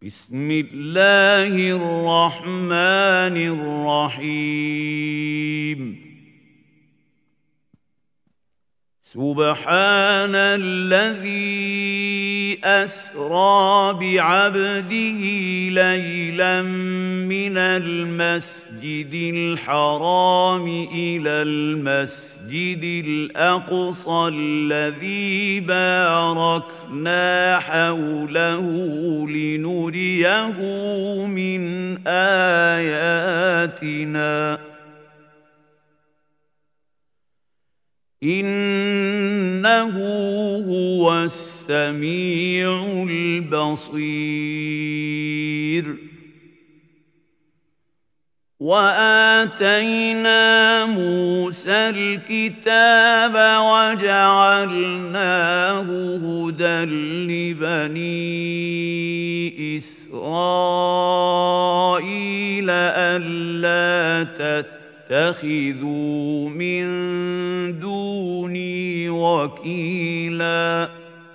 بسم الله الرحمن الرحيم سبحان الذي أسرى بعبده ليلا من المسجد الحرام إلى المسجد الأقصى الذي باركنا حوله لنريه من آياتنا إنه هو السميع البصير وآتينا موسى الكتاب وجعلناه هدى لبني إسرائيل ألا تتخذوا من دوني وكيلا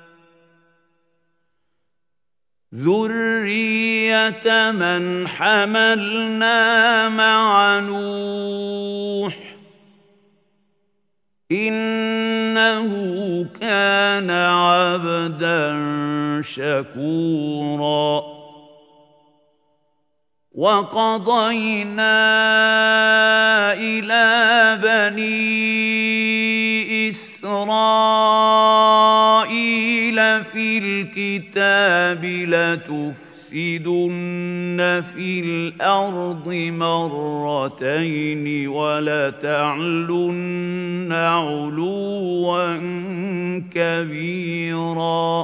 ذرية من حملنا مع نوح إنه كان عبدا شكورا وقضينا إلى بني إسرائيل في الكتاب لتفسدن في الأرض مرتين ولتعلن علوا كبيرا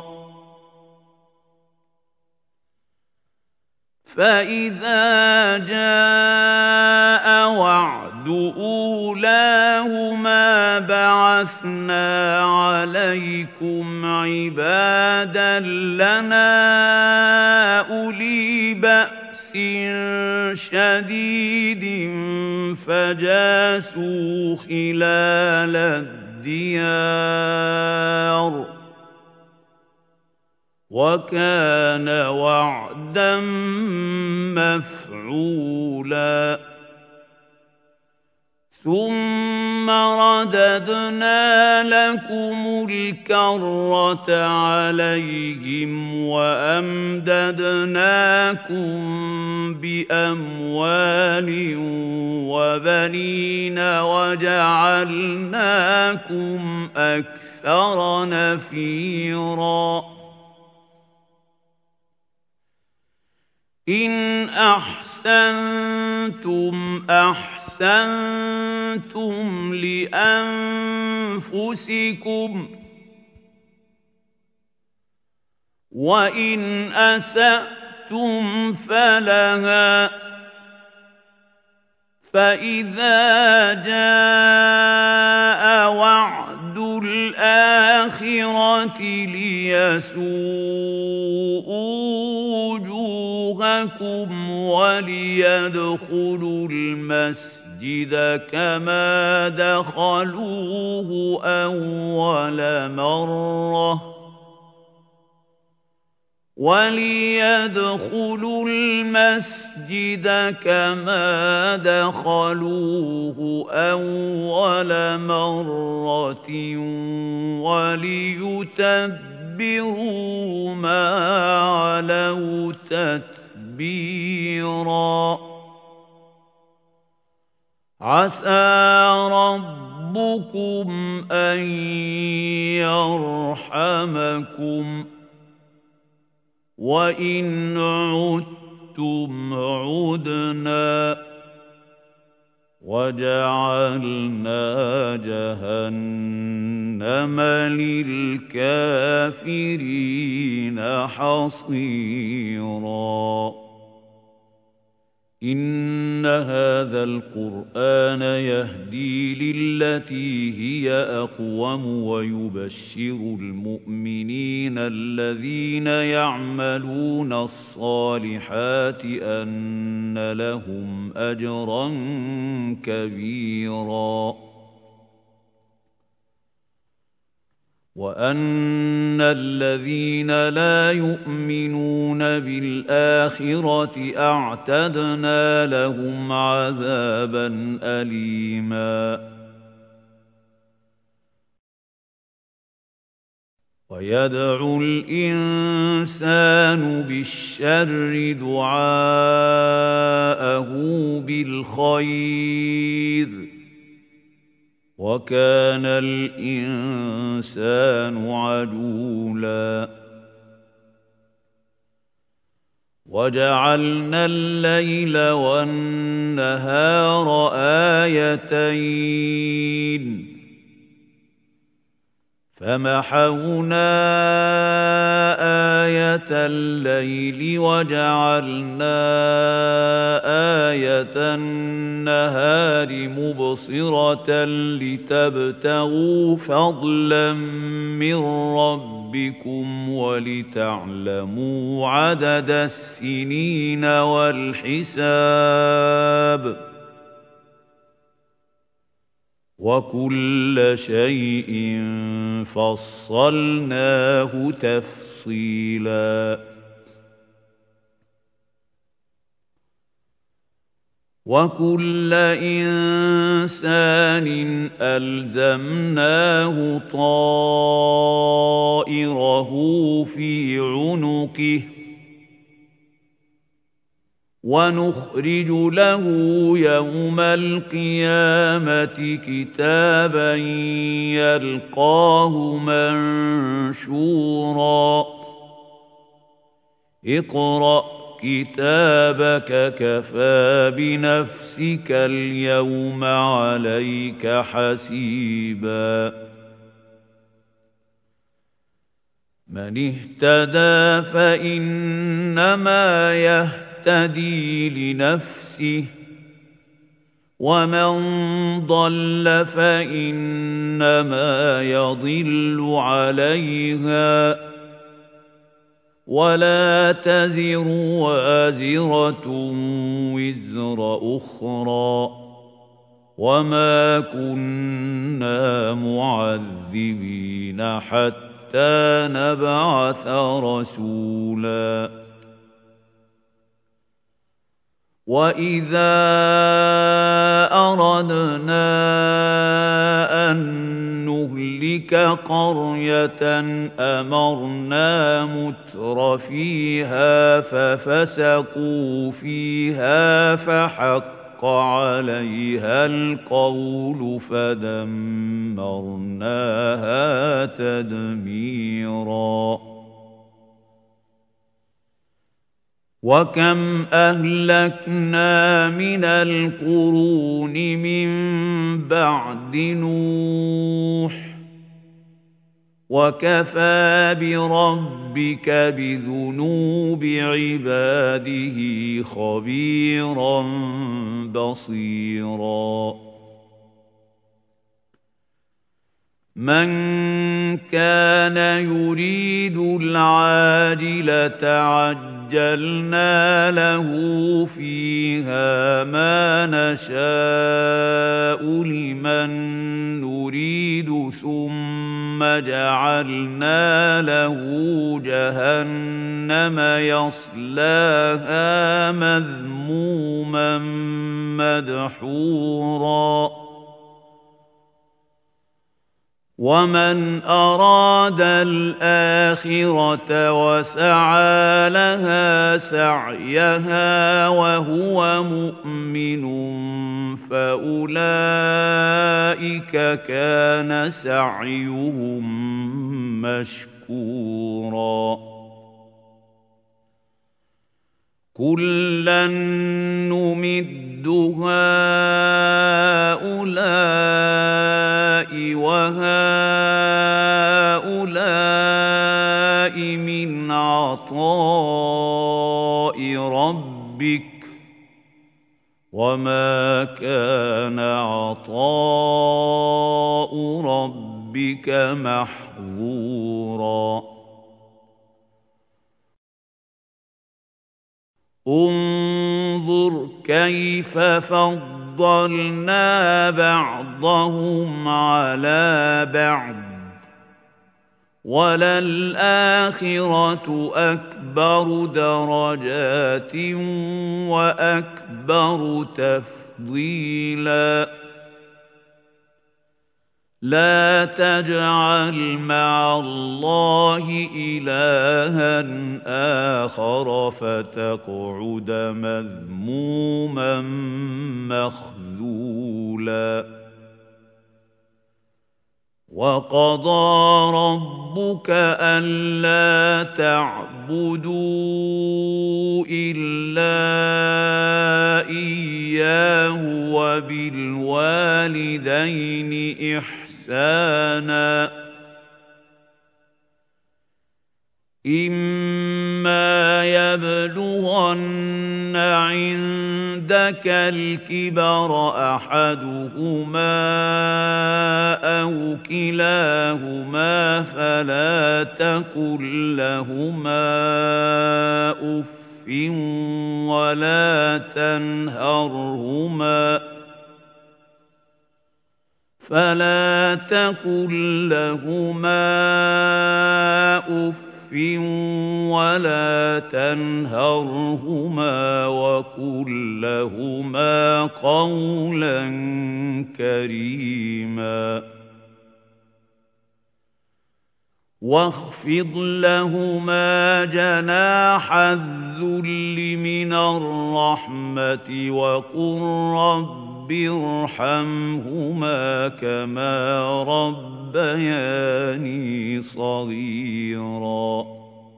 فإذا جاء وعد أولاهما بعثنا عليكم عبادا لنا أولي بأس شديد فجاسوا خلال الديار وكان وعدا مفعولا ثم رددنا لكم الكرة عليهم وأمددناكم بأموال وبنين وجعلناكم أكثر نفيرا إن أحسنتم أحسنتم لأنفسكم وإن أسأتم فلها فإذا جاء وعد الآخرة ليسوءوا وجوهكم وليدخلوا المسجد كما دخلوه أول مرة وليدخلوا المسجد كما دخلوه أول مرة وليتبروا ما علوا تتبيرا عسى ربكم أن يرحمكم وإن عدتم عدنا وجعلنا جهنم للكافرين حصيرا إن هذا القرآن يهدي للتي هي أقوم ويبشر المؤمنين الذين يعملون الصالحات أن لهم أجرا كبيرا وأن الذين لا يؤمنون بالآخرة أعتدنا لهم عذابا أليما ويدعو الإنسان بالشر دعاءه بالخير وكان الإنسان عجولا وجعلنا الليل والنهار آيتين فمحونا آية الليل وجعلنا آية النهار مبصرة لتبتغوا فضلا من ربكم ولتعلموا عدد السنين والحساب وكل شيء فصلناه تفصيلا وكل إنسان ألزمناه طائره في عنقه ونخرج له يوم القيامة كتابا يلقاه منشورا اقرأ كتابك كفى بنفسك اليوم عليك حسيبا من اهتدى فإنما يهتدي لنفسه ومن ضل فإنما يضل عليها ولا تزر وازرة وزر أخرى وما كنا معذبين حتى نبعث رسولا وإذا أردنا أن نهلك قرية أمرنا متر فيها ففسقوا فيها فحق عليها القول فدمرناها تدميرا وكم أهلكنا من القرون من بعد نوح وكفى بربك بذنوب عباده خبيرا بصيرا من كان يريد العاجلة عجلنا له فيها ما نشاء لمن نريد ثم جعلنا له جهنم يصلاها مذموما مدحورا ومن أراد الآخرة وسعى لها سعيها وهو مؤمن فأولئك كان سعيهم مشكورا كلا نمد هؤلاء وهؤلاء من عطاء ربك وما كان عطاء ربك محظورا انظر كيف فضلنا بعضهم على بعض وَلَلْآخِرَةُ أَكْبَرُ دَرَجَاتٍ وَأَكْبَرُ تَفْضِيلًا لَا تَجْعَلْ مَعَ اللَّهِ إِلَٰهًا آخَرَ فَتَقْعُدَ مَذْمُومًا مَّخْذُولًا وَقَضَىٰ رَبُّكَ أَلَّا تَعْبُدُوا إِلَّا إِيَّاهُ وَبِالْوَالِدَيْنِ إِحْسَانًا إِمَّا يَبْلُغَنَّ عِندَكَ الْكِبَرَ أَحَدُهُمَا أَوْ كِلَاهُمَا فَلَا تَقُل لَّهُمَا أُفٍّ وَلَا تَنْهَرْهُمَا وَقُل لَّهُمَا قَوْلًا كَرِيمًا وَاخْفِضْ لَهُمَا جَنَاحَ الذُّلِّ مِنَ الرَّحْمَةِ وَقُل رَّبِّ ارْحَمْهُمَا كَمَا رَبَّيَانِي صَغِيرًا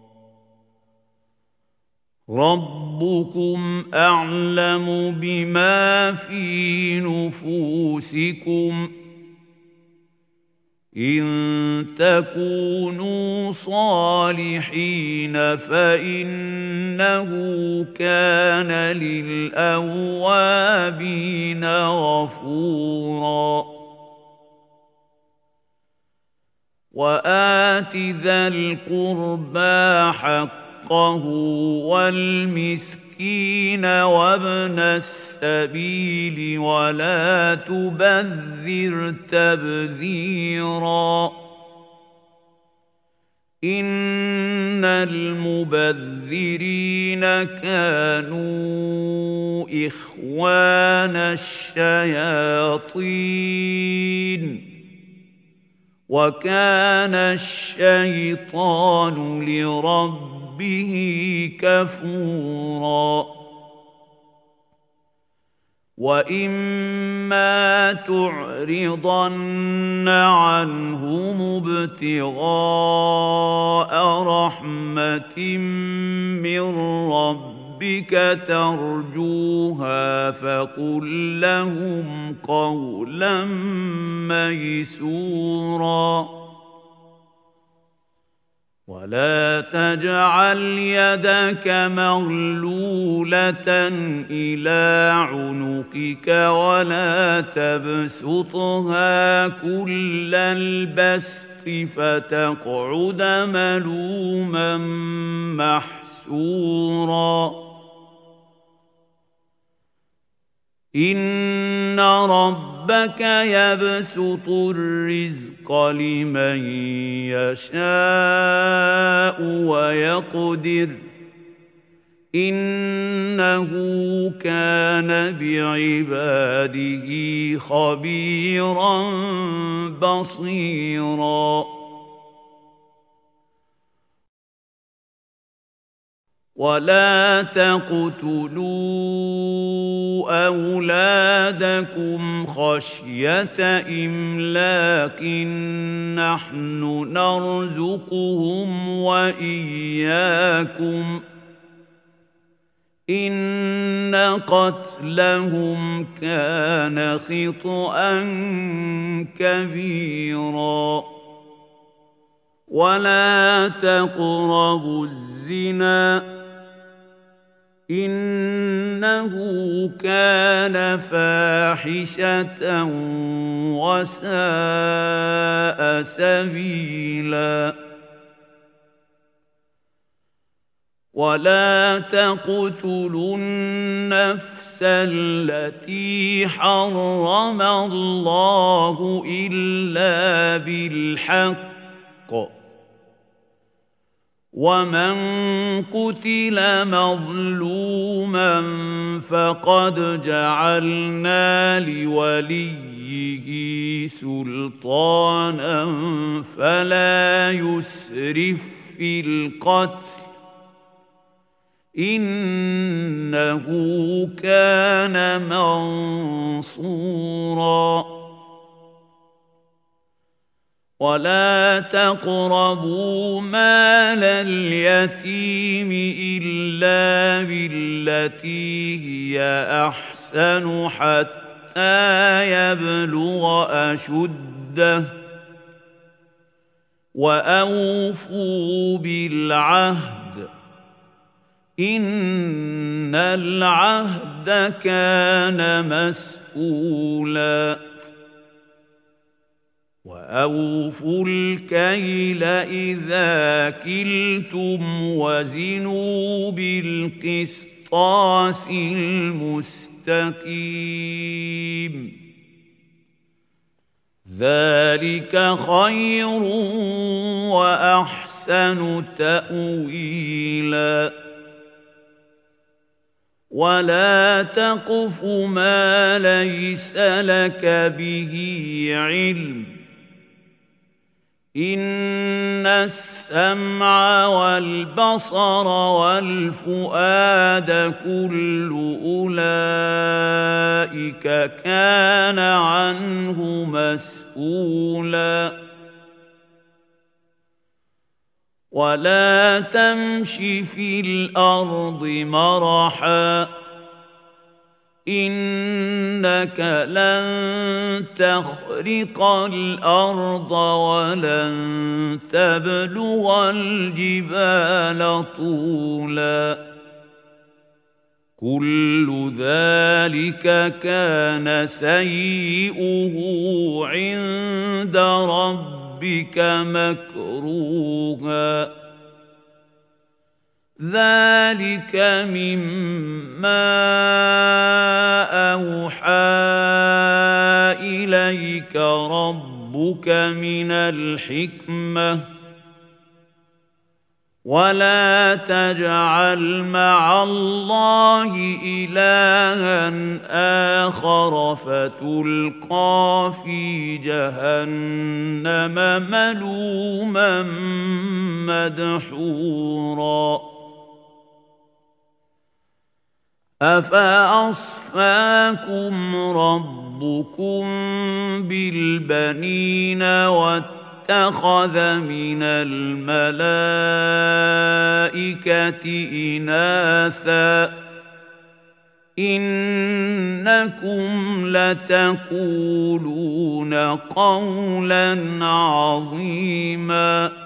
رَبُّكُمْ أَعْلَمُ بِمَا فِي نُفُوسِكُمْ إِن تَكُونُوا صَالِحِينَ فَإِنَّهُ كَانَ لِلْأَوَّابِينَ غَفُورًا وَآتِ ذَا الْقُرْبَىٰ حَقَّهُ وَالْمِسْكِينَ وَابْنَ السَّبِيلِ وَلَا تُبَذِّرْ تَبْذِيرًا إِنَّ الْمُبَذِّرِينَ كَانُوا إِخْوَانَ الشَّيَاطِينِ وَكَانَ الشَّيْطَانُ لِرَبِّهِ كَفُورًا وَإِمَّا تُعْرِضَنَّ عَنْهُمُ ابْتِغَاءَ رَحْمَةٍ مِّن رَّبِّكَ تَرْجُوهَا فَقُل لَّهُمْ قَوْلًا مَّيْسُورًا وَلَا تَجْعَلْ يَدَكَ مَغْلُولَةً إِلَىٰ عُنُقِكَ وَلَا تَبْسُطْهَا كُلَّ الْبَسْطِ فَتَقْعُدَ مَلُومًا مَّحْسُورًا إِنَّ رَبَّكَ يَبْسُطُ الرِّزْقَ لِمَن يَشَاءُ وَيَقْدِرُ إِنَّهُ كَانَ بِعِبَادِهِ خَبِيرًا بَصِيرًا وَلَا تَقْتُلُوا أَوْلَادَكُمْ خَشْيَةَ إِمْلَاقٍ نَّحْنُ نَرْزُقُهُمْ وَإِيَّاكُمْ ۚ إِنَّ قَتْلَهُمْ كَانَ خِطْئًا كَبِيرًا وَلَا تَقْرَبُوا الزِّنَا إِنَّهُ كَانَ فَاحِشَةً وَسَاءَ سَبِيلًا وَلَا تَقْتُلُوا النَّفْسَ الَّتِي حَرَّمَ اللَّهُ إِلَّا بِالْحَقِّ ومن قتل مظلوما فقد جعلنا لوليه سلطانا فلا يسرف في القتل إنه كان منصورا ولا تقربوا مال اليتيم إلا بالتي هي أحسن حتى يبلغ أشده وأوفوا بالعهد إن العهد كان مسؤولا وأوفوا الكيل إذا كلتم وزنوا بالقسطاس المستقيم ذلك خير وأحسن تأويلا ولا تقف ما ليس لك به علم إن السمع والبصر والفؤاد كل أولئك كان عنه مسؤولا ولا تمش في الأرض مرحا إنك لن تخرق الأرض ولن تبلغ الجبال طولا كل ذلك كان سيئه عند ربك مكروها ذلك مما أوحى إليك ربك من الحكمة ولا تجعل مع الله إلها آخر فتلقى في جهنم ملوما مدحورا أفأصفاكم ربكم بالبنين واتخذ من الملائكة إناثا إنكم لتقولون قولا عظيما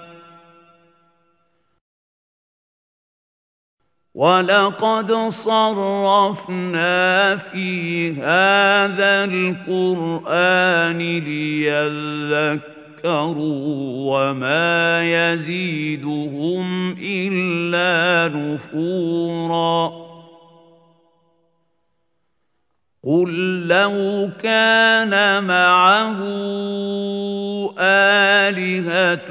ولقد صرفنا في هذا القرآن ليذكروا وما يزيدهم إلا نفورا قل لو كان معه آلهة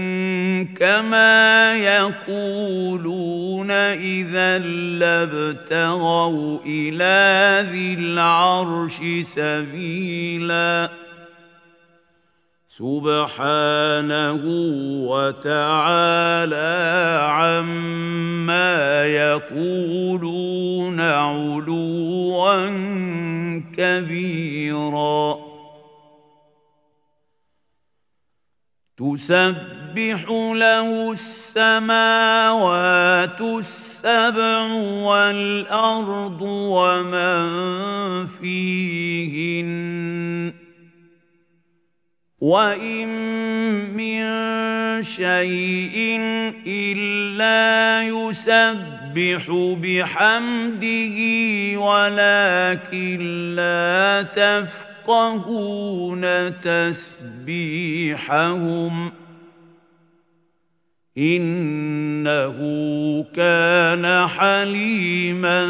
كما يقولون إذا لابتغوا إلى ذي العرش سبيلا سبحانه وتعالى عما يقولون علوا كبيرا تسبح له السماوات السبع والأرض ومن فيهن وإن من شيء إلا يسبح بحمده ولكن لا تفقهون تسبيحهم إنه كان حليما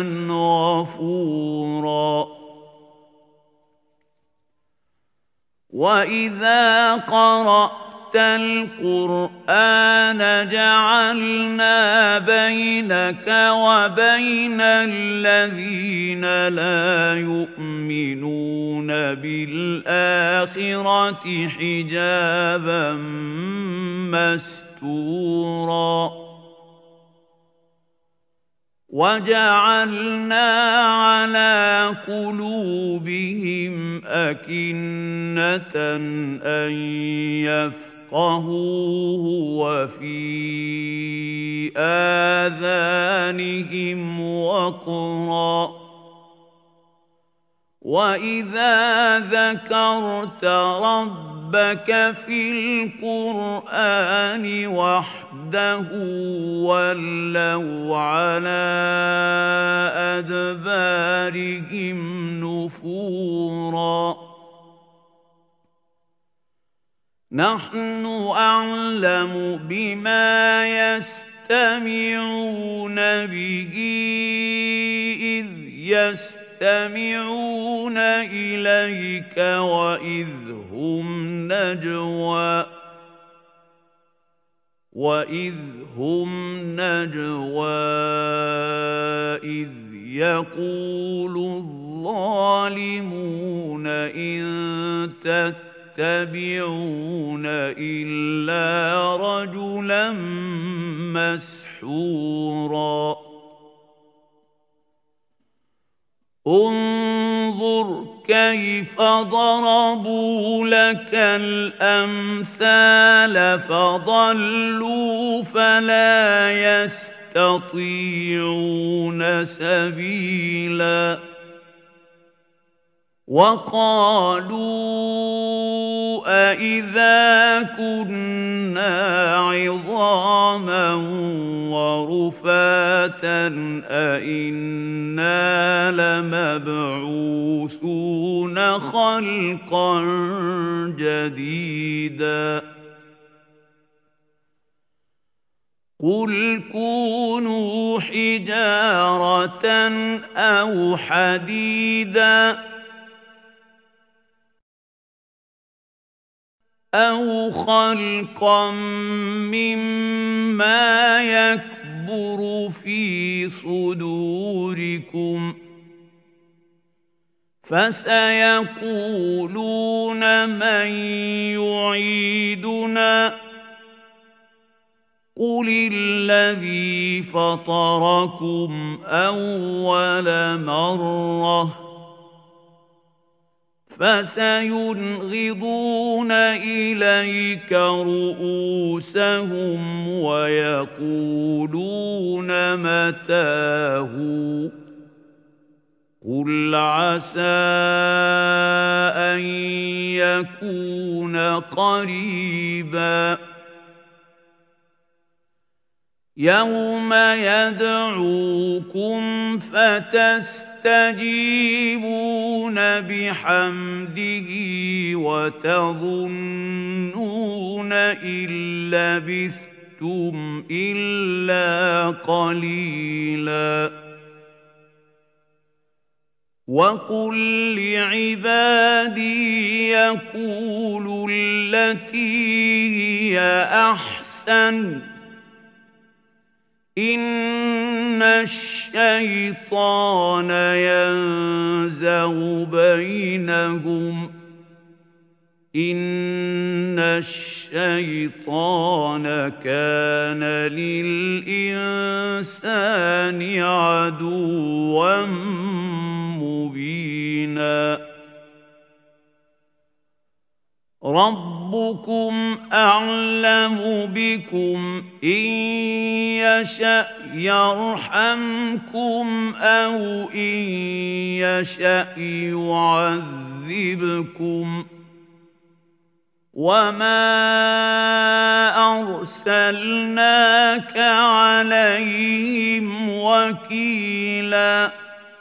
غفورا وإذا قرأت القرآن جعلنا بينك وبين الذين لا يؤمنون بالآخرة حجابا مستورا وجعلنا على قلوبهم أكنة أن يفقهوه وفي آذانهم وقرا وإذا ذكرت ربك في القرآن وحده ولوا على أدبارهم نفورا نحن أعلم بما يستمعون به إذ يستمعون إليك وإذ هم نجوى إذ يقول الظالمون إن تتبعون إلا رجلا مسحورا انظر كيف ضربوا لك الأمثال فضلوا فلا يستطيعون سبيلا وقالوا أإذا كنا عظاما ورفاتا أإنا لمبعوثون خلقا جديدا قل كونوا حجارة أو حديدا أو خلقا مما يكبر في صدوركم فسيقولون من يعيدنا قل الذي فطركم أول مرة فسينغضون إليك رؤوسهم ويقولون متاه قل عسى أن يكون قريبا يوم يدعوكم فتستجيبون بحمده وتظنون إن لبثتم إلا قليلا وقل لعبادي يقولوا التي هي أحسن إن الشيطان ينزغ بينهم إن الشيطان كان للإنسان عدوا مبينا ربكم أعلم بكم إن يشأ يرحمكم أو إن يشأ يعذبكم وما أرسلناك عليهم وكيلا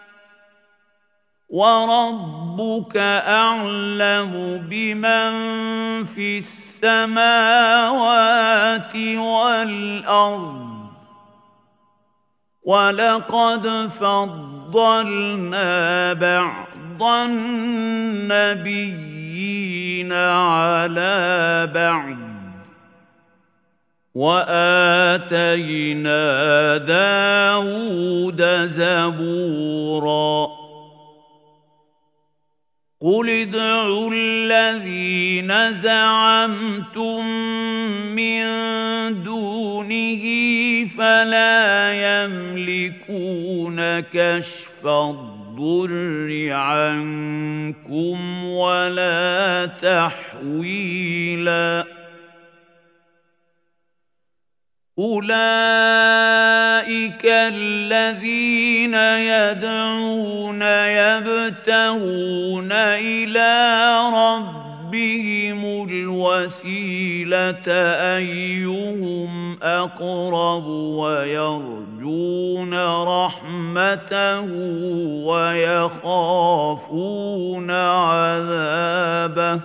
وربك أعلم بمن في السماوات والأرض ولقد فضلنا بعض النبيين على بعض وآتينا داود زبورا قل ادعوا الذين زعمتم من دونه فلا يملكون كشف الضر عنكم ولا تحويلا أولئك الذين يدعون يبتغون إلى ربهم الوسيلة أيهم أقرب ويرجون رحمته ويخافون عذابه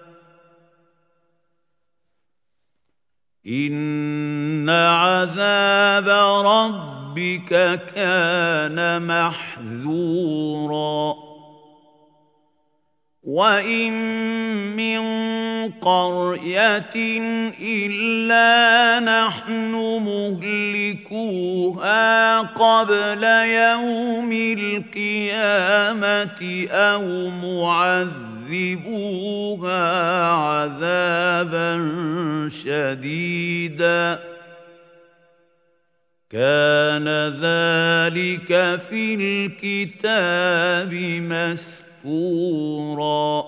إن عذاب ربك كان محذورا وإن من قرية إلا نحن مهلكوها قبل يوم القيامة أو معذبوها عذابا شديدا كان ذلك في الكتاب مسطورا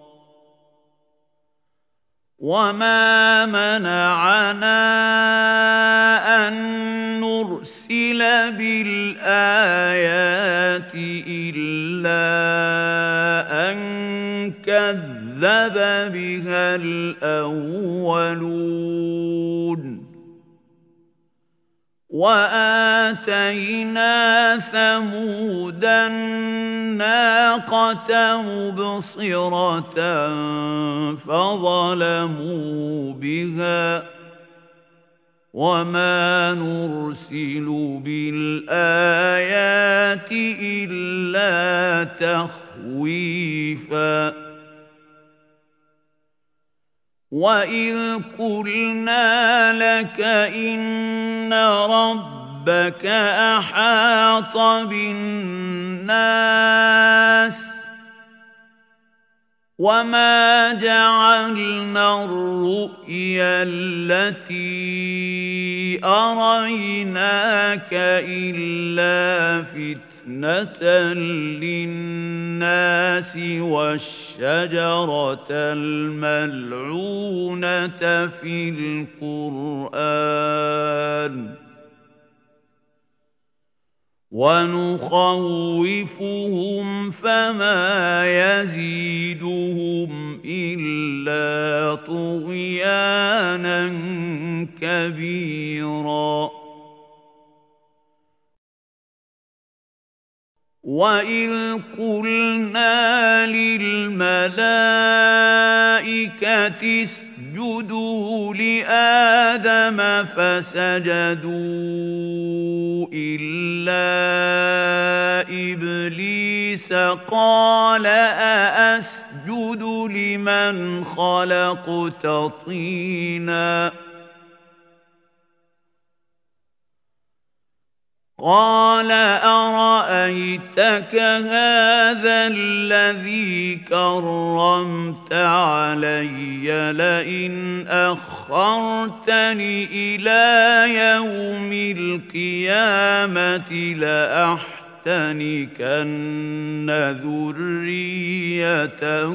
وما منعنا أن نرسل بالآيات إلا أن كذب بها الأولون وآتينا ثمود الناقة مبصرة فظلموا بها وما نرسل بالآيات إلا تخويفا وإذ قلنا لك إن ربك أحاط بالناس وما جعلنا الرؤيا التي أريناك إلا فتنة للناس والشجرة الملعونة في القرآن ونخوفهم فما يزيدهم إلا طغيانا كبيرا وإذ قلنا للملائكة اسجدوا لآدم فسجدوا إلا إبليس قال أأسجد لمن خلقت طينا قال أرأيتك هذا الذي كرمت علي لئن أخرتني إلى يوم القيامة لأحتنكن ذريته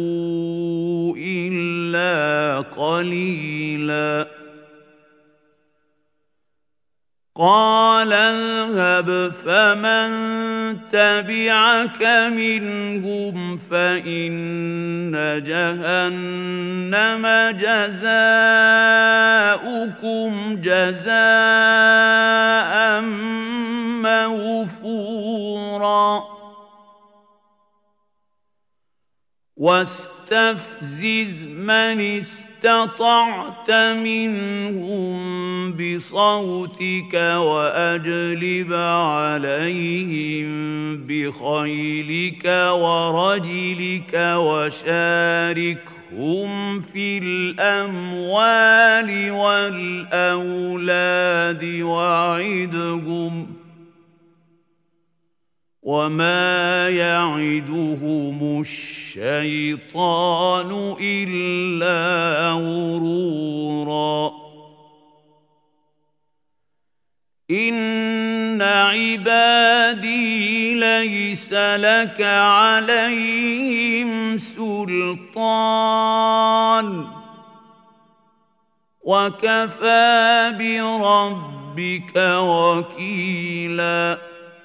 إلا قليلا قال اذهب فمن تبعك منهم فإن جهنم جزاؤكم جزاء موفورا واستفزز من استطعت منهم بصوتك وأجلب عليهم بخيلك ورجلك وشاركهم في الأموال والأولاد وعدهم وما يعدهم الشيطان إلا غرورا إن عبادي ليس لك عليهم سلطان وكفى بربك وكيلا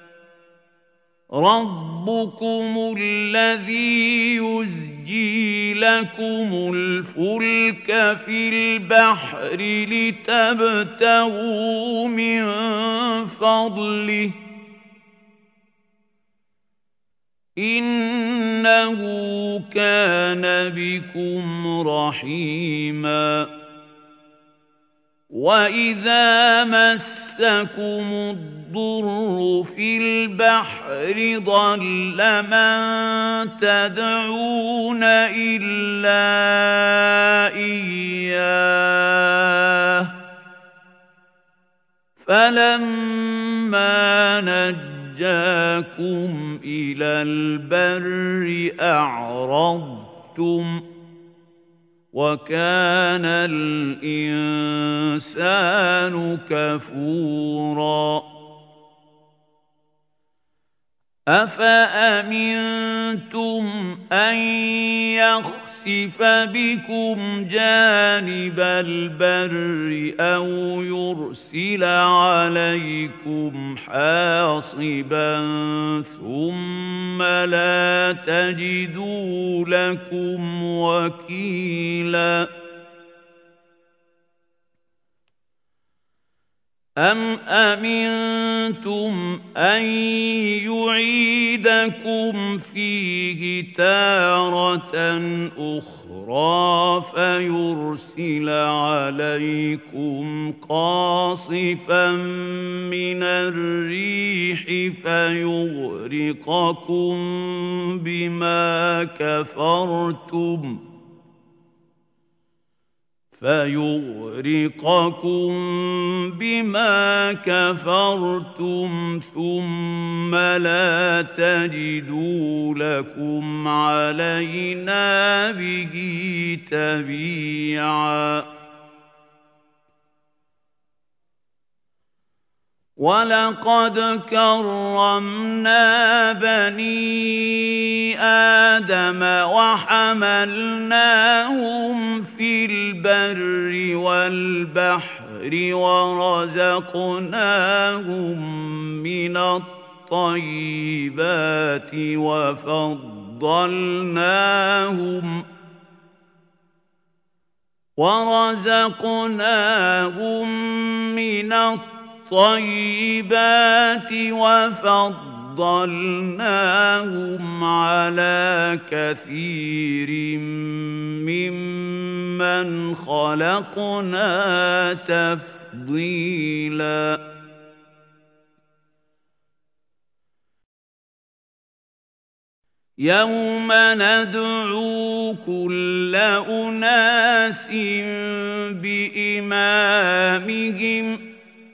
ربكم الذي يزجي لكم الفلك في البحر لتبتغوا من فضله إنه كان بكم رحيما وإذا مسكم الضر في البحر ضل من تدعون إلا إياه فلما نجاكم إلى البر أعرضتم وكان الإنسان كفورا أفأمنتم أن يخسف بكم جانب البر أو يرسل عليكم حاصبا ثم لا تجدوا لكم وكيلا أم أمنتم أن يعيدكم فيه تارة أخرى فيرسل عليكم قاصفا من الريح فيغرقكم بما كفرتم ثم لا تجدوا لكم علينا به تبيعا ولقد كرمنا بني آدم وحملناهم في البر والبحر ورزقناهم من الطيبات وفضلناهم على كثير ممن خلقنا تفضيلا يوم ندعو كل أناس بإمامهم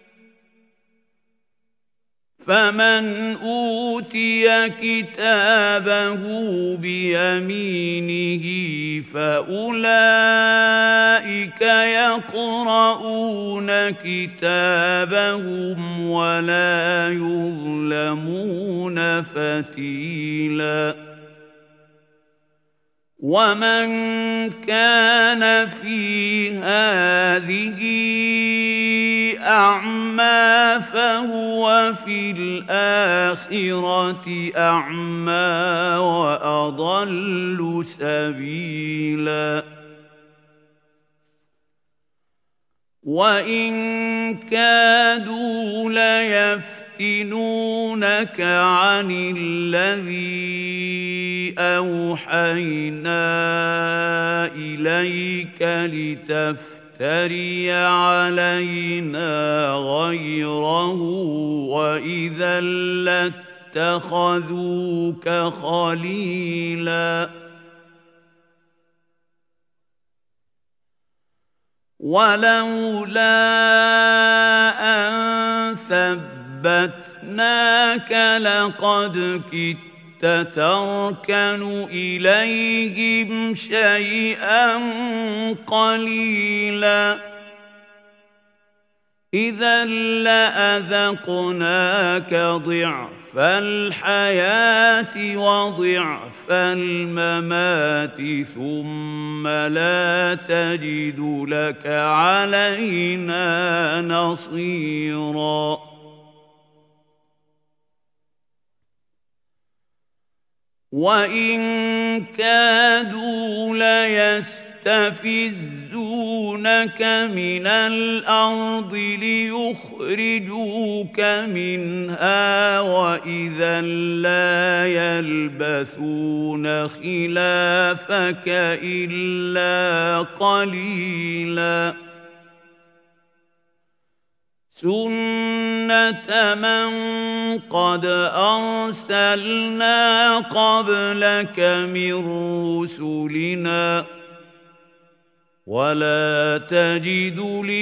فمن أوتي كتابه بيمينه فأولئك يقرؤون كتابهم ولا يظلمون فتيلا ومن كان في هذه أعمى فهو في الآخرة أعمى وأضل سبيلا وإن كادوا ليفتنونك يفتنونك عن الذي أوحينا إليك لتفتري علينا غيره وإذا لاتخذوك خليلا ولولا أن ثبتناك لقد كدت تركن إليهم شيئا قليلا إذا لأذقناك ضعف الحياة وضعف الممات ثم لا تجد لك علينا نصيرا وإن كادوا ليستفزونك من الأرض ليخرجوك منها وإذا لا يلبثون خلافك إلا قليلا سنة من قد أرسلنا قبلك من رسلنا ولا تجد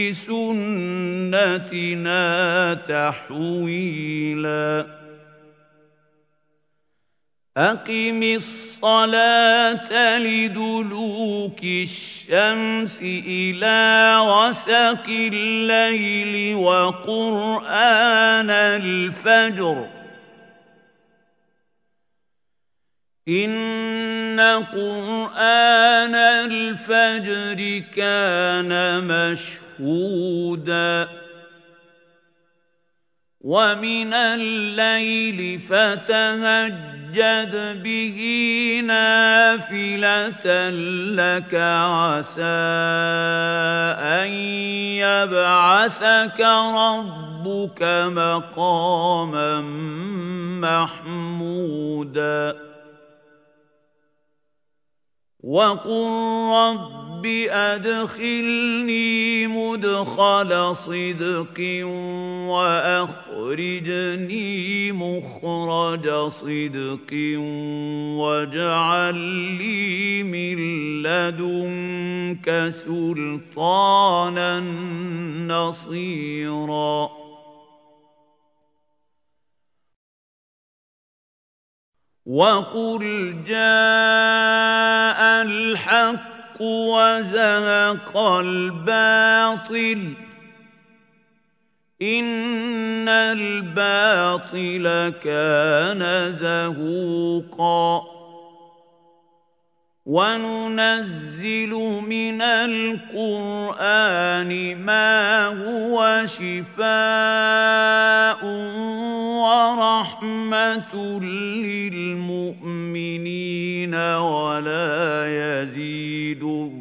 لسنتنا تحويلا أقم الصلاة لدلوك الشمس إلى غسق الليل وقرآن الفجر إن قرآن الفجر كان مشهودا ومن الليل فتهجد به نافلة لك عسى أن يبعثك ربك مقاما محمودا وقل رب أدخلني مدخل صدق وأخرجني مخرج صدق واجعل لي من لدنك سلطانا نصيرا وقل جاء الحق وزهق الباطل إن الباطل كان زهوقا وننزل من القرآن ما هو شفاء ورحمة للمؤمنين ولا يزيد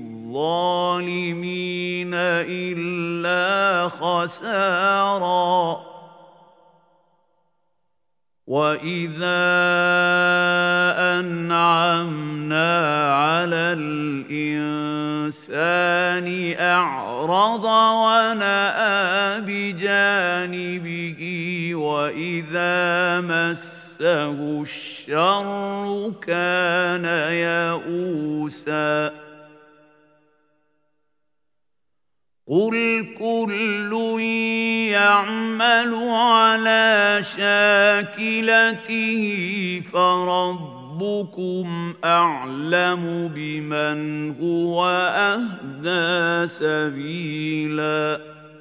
الظالمين إلا خسارا وإذا أنعمنا على الإنسان أعرض ونأى بجانبه وإذا مسه الشر كان يئوسا قل كل يعمل على شاكلته فربكم أعلم بمن هو أهدى سبيلا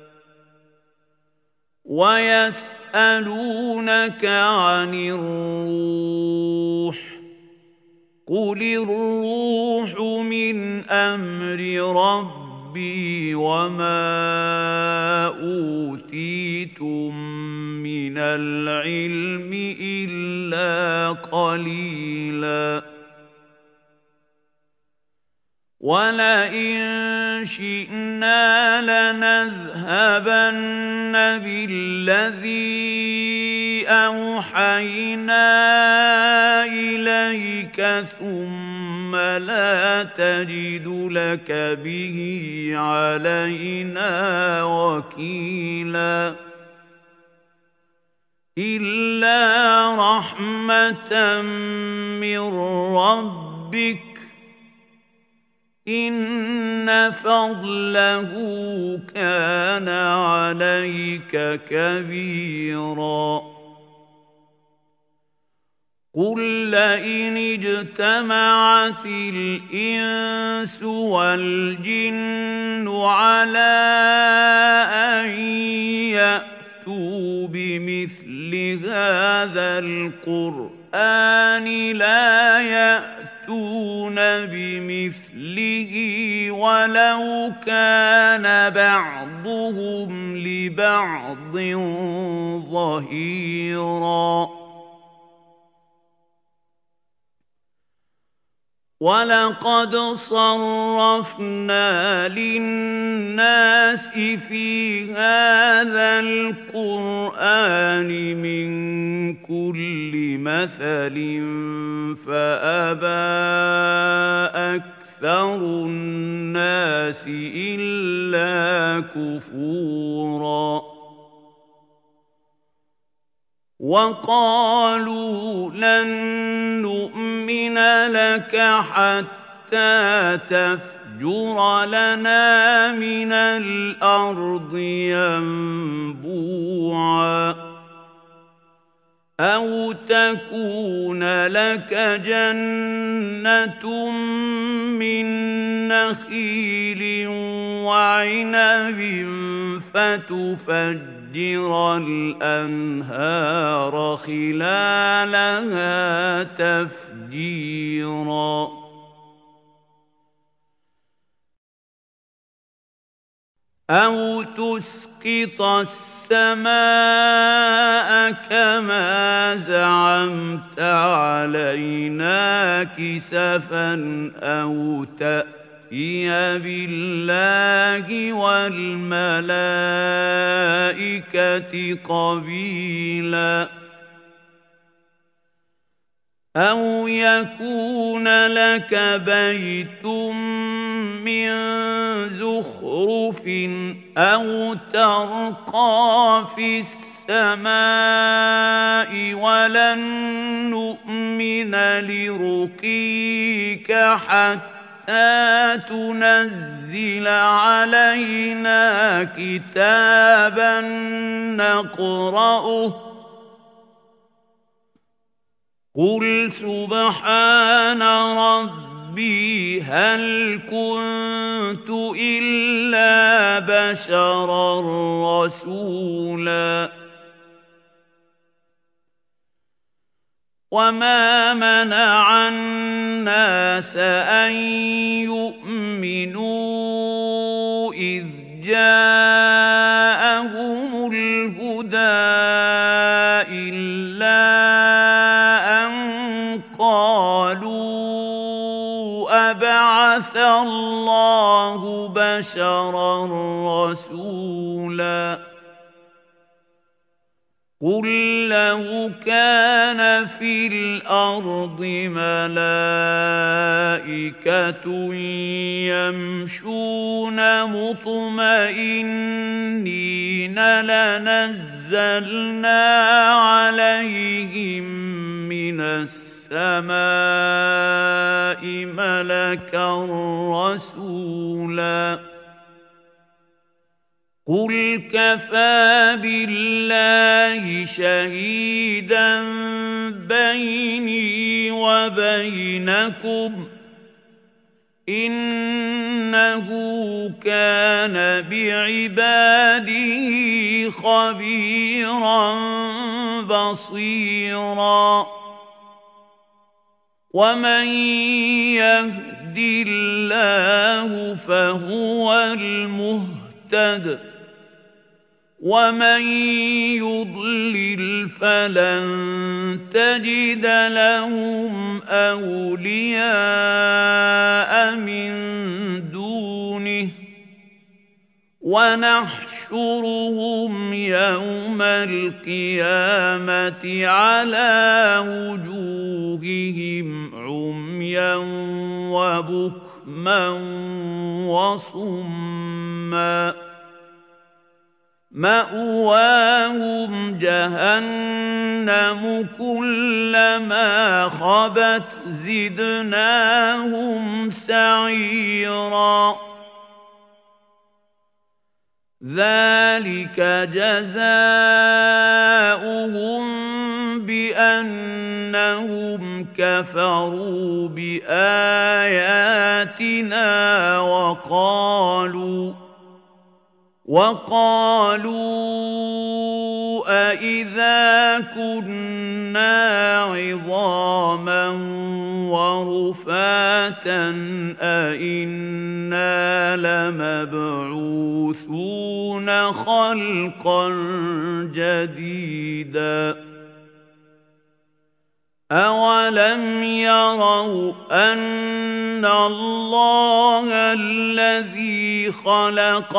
ويسألونك عن الروح قل الروح من أمر ربي وما أوتيتم من العلم إلا قليلا ولئن شئنا لنذهبن بالذي أوحينا إليك ثم لا تجد لك به علينا وكيلا إلا رحمة من ربك إن فضله كان عليك كبيرا قل لئن اجتمعت الإنس والجن على أن يأتوا بمثل هذا القرآن لا يأتون بمثله ولو كان بعضهم لبعض ظهيرا ولقد صرفنا للناس في هذا القرآن من كل مثل فأبى أكثر الناس إلا كفورا وقالوا لن نؤمن لك حتى تفجر لنا من الأرض ينبوعا أو تكون لك جنة من نخيل وعنب فتفجر الأنهار خلالها تفجيرا أو تسقط السماء كما زعمت علينا كسفا أو تأتي بالله والملائكة قبيلا أو يكون لك بيت من زخرف أو ترقى في السماء ولن نؤمن لرقيك حتى تنزل علينا كتابا نقرأه قل سبحان ربي هل كنت إلا بشرا رسولا وما منع الناس أن يؤمنوا إذ جاءهم الهدى إلا أن قالوا أبعث الله بشرا رسولا قل لو كان في الأرض ملائكة يمشون مطمئنين لنزلنا عليهم من السماء ملكا رسولا قل كفى بالله شهيدا بيني وبينكم إنه كان بعباده خبيرا بصيرا ومن يهد الله فهو المهتد ومن يضلل فلن تجد لهم أولياء من دونه ونحشرهم يوم القيامة على وجوههم عميا وبكما وصما مأواهم جهنم كلما خبت زدناهم سعيرا ذلك جزاؤهم بأنهم كفروا بآياتنا وقالوا أإذا كنا عظاما ورفاتا أإنا لمبعوثون خلقا جديدا أولم يروا أن الله الذي خلق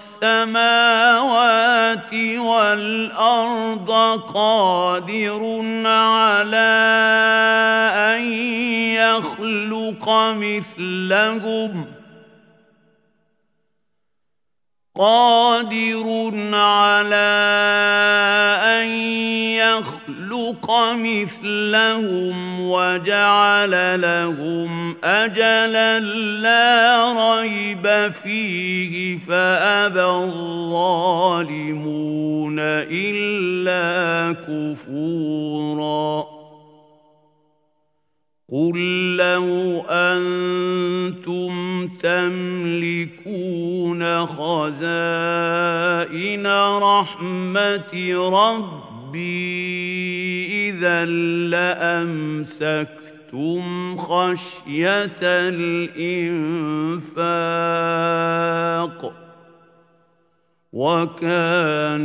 السماوات والأرض قادر على أن يخلق مثلهم وجعل لهم أجلا لا ريب فيه فأبى الظالمون إلا كفورا قل لو أنتم تملكون خزائن رحمة ربي إذا لأمسكتم خشية الإنفاق وكان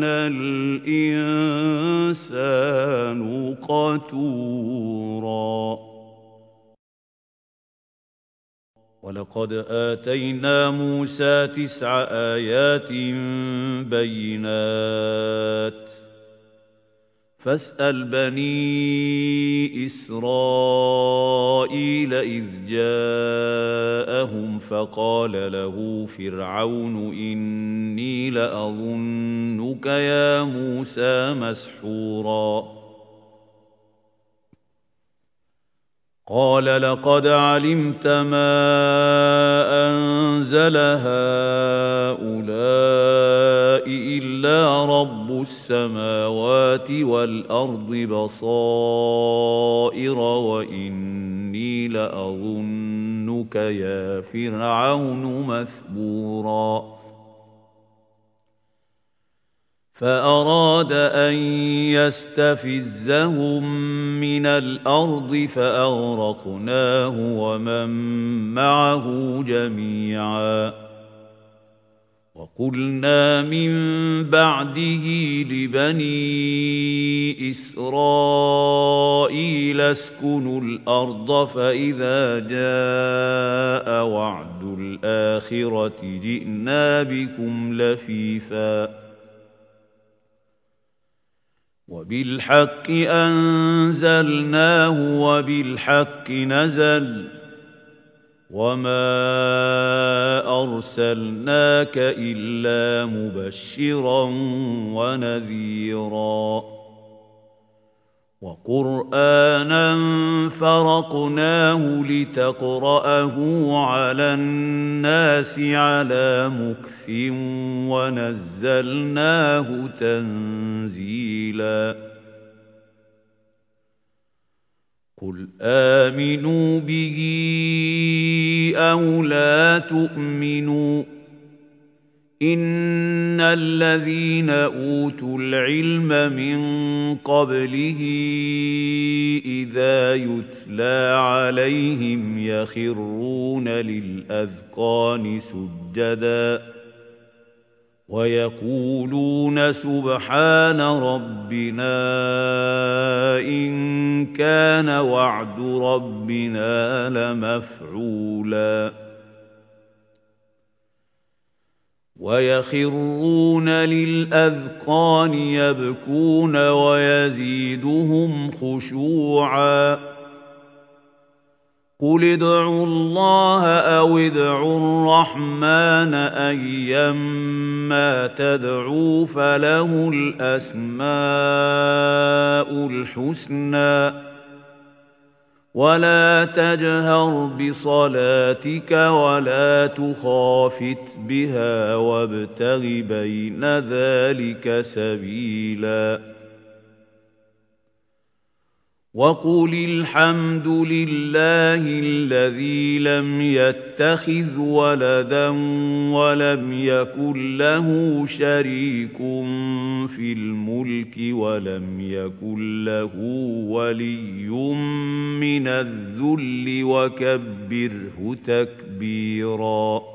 الإنسان قتورا ولقد آتينا موسى 9 آيات بينات فاسأل بني إسرائيل إذ جاءهم فقال له فرعون إني لأظنك يا موسى مسحورا قال لقد علمت ما أنزل هؤلاء إلا رب السماوات والأرض بصائر وإني لأظنك يا فرعون مثبورا فأراد أن يستفزهم من الأرض فأغرقناه ومن معه جميعا وقلنا من بعده لبني إسرائيل اسكنوا الأرض فإذا جاء وعد الآخرة جئنا بكم لفيفا وبالحق أنزلناه وبالحق نزل وما أرسلناك إلا مبشرا ونذيرا وقرآنا فرقناه لتقرأه على الناس على مكث ونزلناه تنزيلا قل آمنوا به أو لا تؤمنوا إن الذين أوتوا العلم من قبله إذا يتلى عليهم يخرون للأذقان سجدا ويقولون سبحان ربنا إن كان وعد ربنا لمفعولا ويخرون للأذقان يبكون ويزيدهم خشوعا قل ادعوا الله أو ادعوا الرحمن أيما تدعوا فله الأسماء الحسنى ولا تجهر بصلاتك ولا تخافت بها وابتغ بين ذلك سبيلا وقل الحمد لله الذي لم يتخذ ولدا ولم يكن له شريك في الملك ولم يكن له ولي من الذل وكبره تكبيرا